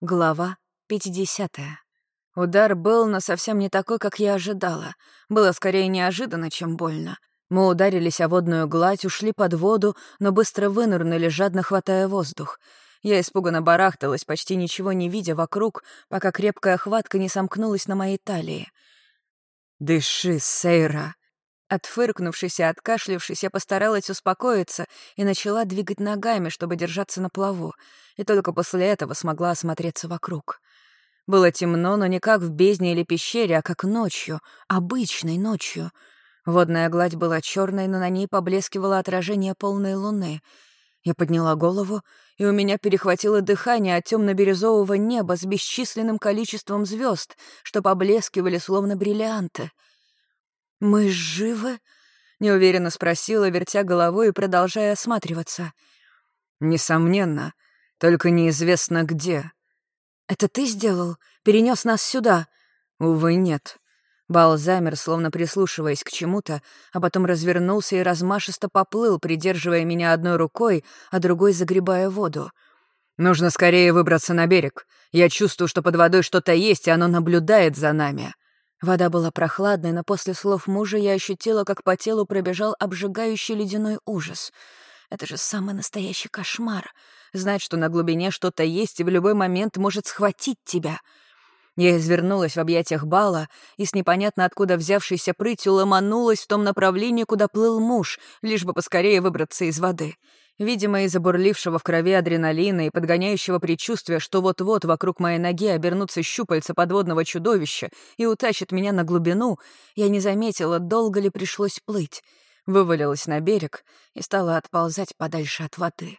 Глава 50. Удар был, но совсем не такой, как я ожидала. Было скорее неожиданно, чем больно. Мы ударились о водную гладь, ушли под воду, но быстро вынырнули, жадно хватая воздух. Я испуганно барахталась, почти ничего не видя вокруг, пока крепкая хватка не сомкнулась на моей талии. «Дыши, Сейра!» Отфыркнувшись и откашлившись, я постаралась успокоиться и начала двигать ногами, чтобы держаться на плаву, и только после этого смогла осмотреться вокруг. Было темно, но не как в бездне или пещере, а как ночью, обычной ночью. Водная гладь была черной, но на ней поблескивало отражение полной луны. Я подняла голову, и у меня перехватило дыхание от темно-бирюзового неба с бесчисленным количеством звезд, что поблескивали словно бриллианты. «Мы живы?» — неуверенно спросила, вертя головой и продолжая осматриваться. «Несомненно, только неизвестно где». «Это ты сделал? Перенес нас сюда?» «Увы, нет». Бал замер, словно прислушиваясь к чему-то, а потом развернулся и размашисто поплыл, придерживая меня одной рукой, а другой загребая воду. «Нужно скорее выбраться на берег. Я чувствую, что под водой что-то есть, и оно наблюдает за нами». Вода была прохладной, но после слов мужа я ощутила, как по телу пробежал обжигающий ледяной ужас. Это же самый настоящий кошмар. Знать, что на глубине что-то есть и в любой момент может схватить тебя. Я извернулась в объятиях Бала и с непонятно откуда взявшейся прытью ломанулась в том направлении, куда плыл муж, лишь бы поскорее выбраться из воды. Видимо, из-за бурлившего в крови адреналина и подгоняющего предчувствия, что вот-вот вокруг моей ноги обернутся щупальца подводного чудовища и утащит меня на глубину, я не заметила, долго ли пришлось плыть. Вывалилась на берег и стала отползать подальше от воды.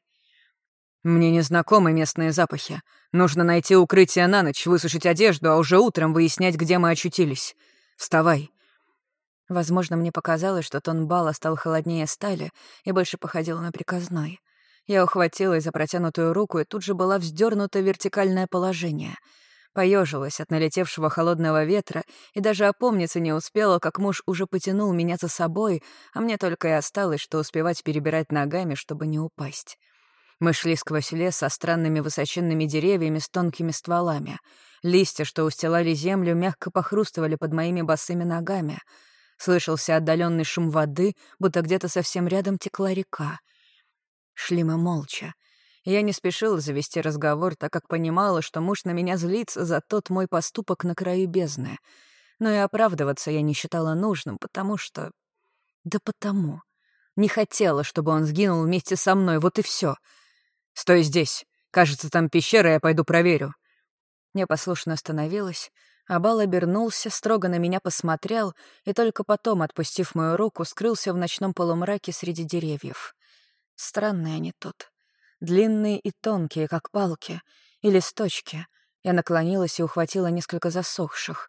«Мне незнакомы местные запахи. Нужно найти укрытие на ночь, высушить одежду, а уже утром выяснять, где мы очутились. Вставай». Возможно, мне показалось, что тон Бала стал холоднее стали и больше походил на приказной. Я ухватилась за протянутую руку и тут же была вздернута в вертикальное положение. Поежилась от налетевшего холодного ветра и даже опомниться не успела, как муж уже потянул меня за собой, а мне только и осталось, что успевать перебирать ногами, чтобы не упасть. Мы шли сквозь лес со странными высоченными деревьями с тонкими стволами. Листья, что устилали землю, мягко похрустывали под моими босыми ногами. Слышался отдаленный шум воды, будто где-то совсем рядом текла река. Шли мы молча. Я не спешила завести разговор, так как понимала, что муж на меня злится за тот мой поступок на краю бездны. Но и оправдываться я не считала нужным, потому что... Да потому. Не хотела, чтобы он сгинул вместе со мной, вот и все. «Стой здесь. Кажется, там пещера, я пойду проверю». Я послушно остановилась, а Бал обернулся, строго на меня посмотрел и только потом, отпустив мою руку, скрылся в ночном полумраке среди деревьев. Странные они тут. Длинные и тонкие, как палки, и листочки. Я наклонилась и ухватила несколько засохших.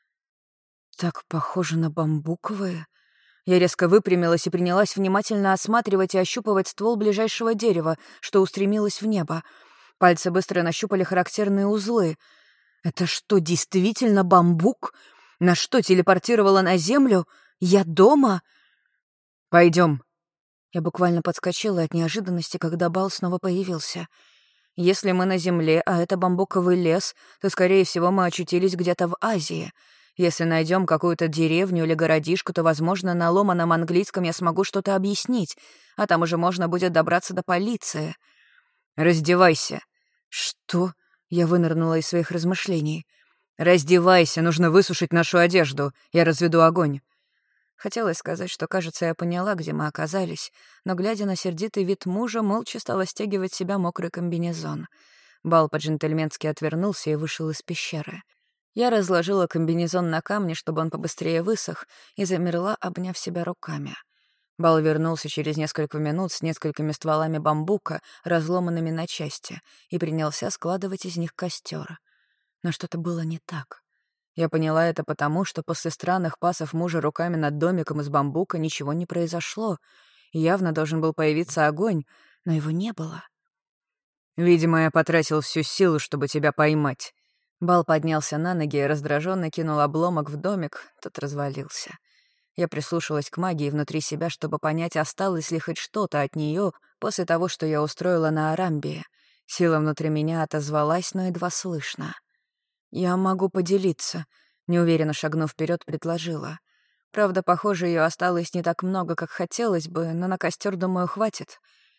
Так похоже на бамбуковые. Я резко выпрямилась и принялась внимательно осматривать и ощупывать ствол ближайшего дерева, что устремилось в небо. Пальцы быстро нащупали характерные узлы. Это что, действительно бамбук? На что телепортировала на землю? Я дома? Пойдем. Я буквально подскочила от неожиданности, когда Бал снова появился. Если мы на земле, а это бамбуковый лес, то, скорее всего, мы очутились где-то в Азии. Если найдем какую-то деревню или городишко, то, возможно, на ломаном английском я смогу что-то объяснить, а там уже можно будет добраться до полиции. «Раздевайся». «Что?» — я вынырнула из своих размышлений. «Раздевайся, нужно высушить нашу одежду, я разведу огонь». Хотелось сказать, что, кажется, я поняла, где мы оказались, но, глядя на сердитый вид мужа, молча стала стягивать с себя мокрый комбинезон. Бал по-джентльменски отвернулся и вышел из пещеры. Я разложила комбинезон на камне, чтобы он побыстрее высох, и замерла, обняв себя руками. Бал вернулся через несколько минут с несколькими стволами бамбука, разломанными на части, и принялся складывать из них костер. Но что-то было не так. Я поняла это потому, что после странных пасов мужа руками над домиком из бамбука ничего не произошло. Явно должен был появиться огонь, но его не было. «Видимо, я потратил всю силу, чтобы тебя поймать». Бал поднялся на ноги и раздраженно кинул обломок в домик, тот развалился. Я прислушалась к магии внутри себя, чтобы понять, осталось ли хоть что-то от нее после того, что я устроила на Арамбии. Сила внутри меня отозвалась, но едва слышно. «Я могу поделиться», — неуверенно шагнув вперед, предложила. Правда, похоже, ее осталось не так много, как хотелось бы, но на костер, думаю, хватит.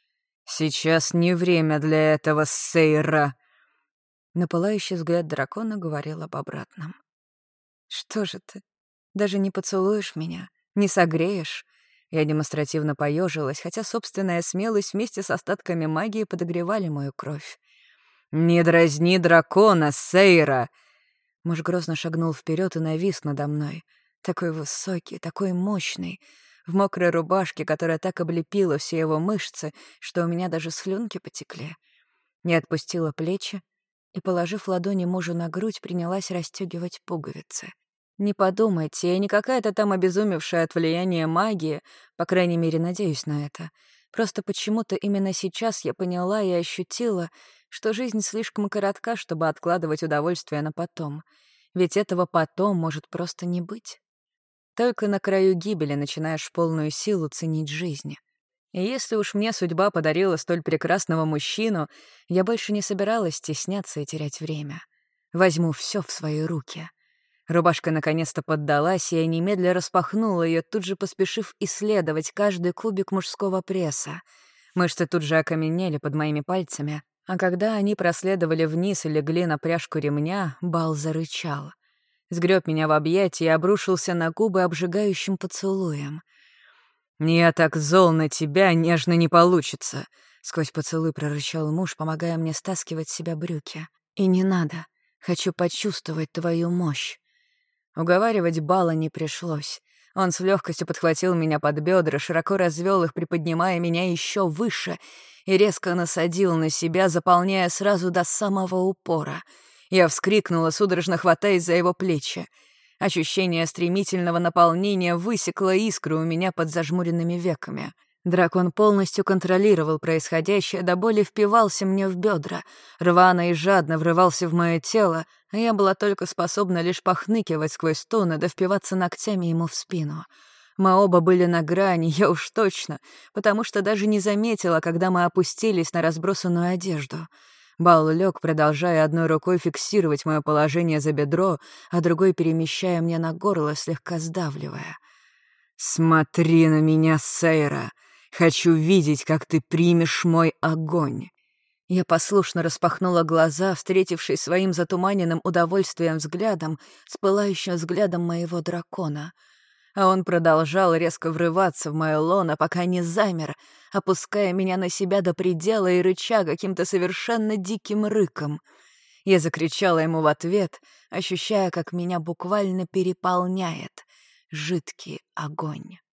«Сейчас не время для этого, Сейра!» Но пылающий взгляд дракона говорил об обратном. «Что же ты? Даже не поцелуешь меня? Не согреешь?» Я демонстративно поежилась, хотя собственная смелость вместе с остатками магии подогревали мою кровь. «Не дразни дракона, Сейра!» Муж грозно шагнул вперед и навис надо мной. Такой высокий, такой мощный, в мокрой рубашке, которая так облепила все его мышцы, что у меня даже слюнки потекли. Не отпустила плечи и, положив ладони мужу на грудь, принялась расстёгивать пуговицы. Не подумайте, я не какая-то там обезумевшая от влияния магии, по крайней мере, надеюсь на это. Просто почему-то именно сейчас я поняла и ощутила, что жизнь слишком коротка, чтобы откладывать удовольствие на потом. Ведь этого потом может просто не быть. Только на краю гибели начинаешь в полную силу ценить жизнь. И если уж мне судьба подарила столь прекрасного мужчину, я больше не собиралась стесняться и терять время. Возьму все в свои руки. Рубашка наконец-то поддалась, и я немедля распахнула ее, тут же поспешив исследовать каждый кубик мужского пресса. Мышцы тут же окаменели под моими пальцами, а когда они проследовали вниз и легли на пряжку ремня, Бал зарычал. Сгреб меня в объятия и обрушился на губы обжигающим поцелуем. «Я так зол на тебя, нежно не получится», — сквозь поцелуй прорычал муж, помогая мне стаскивать с себя брюки. «И не надо. Хочу почувствовать твою мощь». Уговаривать Бала не пришлось. Он с легкостью подхватил меня под бедра, широко развел их, приподнимая меня еще выше, и резко насадил на себя, заполняя сразу до самого упора. Я вскрикнула, судорожно хватаясь за его плечи. Ощущение стремительного наполнения высекло искру у меня под зажмуренными веками. Дракон полностью контролировал происходящее, до боли впивался мне в бедра, рвано и жадно врывался в мое тело, а я была только способна лишь похныкивать сквозь стоны да впиваться ногтями ему в спину. Мы оба были на грани, я уж точно, потому что даже не заметила, когда мы опустились на разбросанную одежду. Бал лег, продолжая одной рукой фиксировать мое положение за бедро, а другой перемещая мне на горло, слегка сдавливая. «Смотри на меня, Сейра! Хочу видеть, как ты примешь мой огонь!» Я послушно распахнула глаза, встретившись своим затуманенным удовольствием взглядом с пылающим взглядом моего дракона. А он продолжал резко врываться в мое лоно, пока не замер, опуская меня на себя до предела и рыча каким-то совершенно диким рыком. Я закричала ему в ответ, ощущая, как меня буквально переполняет жидкий огонь.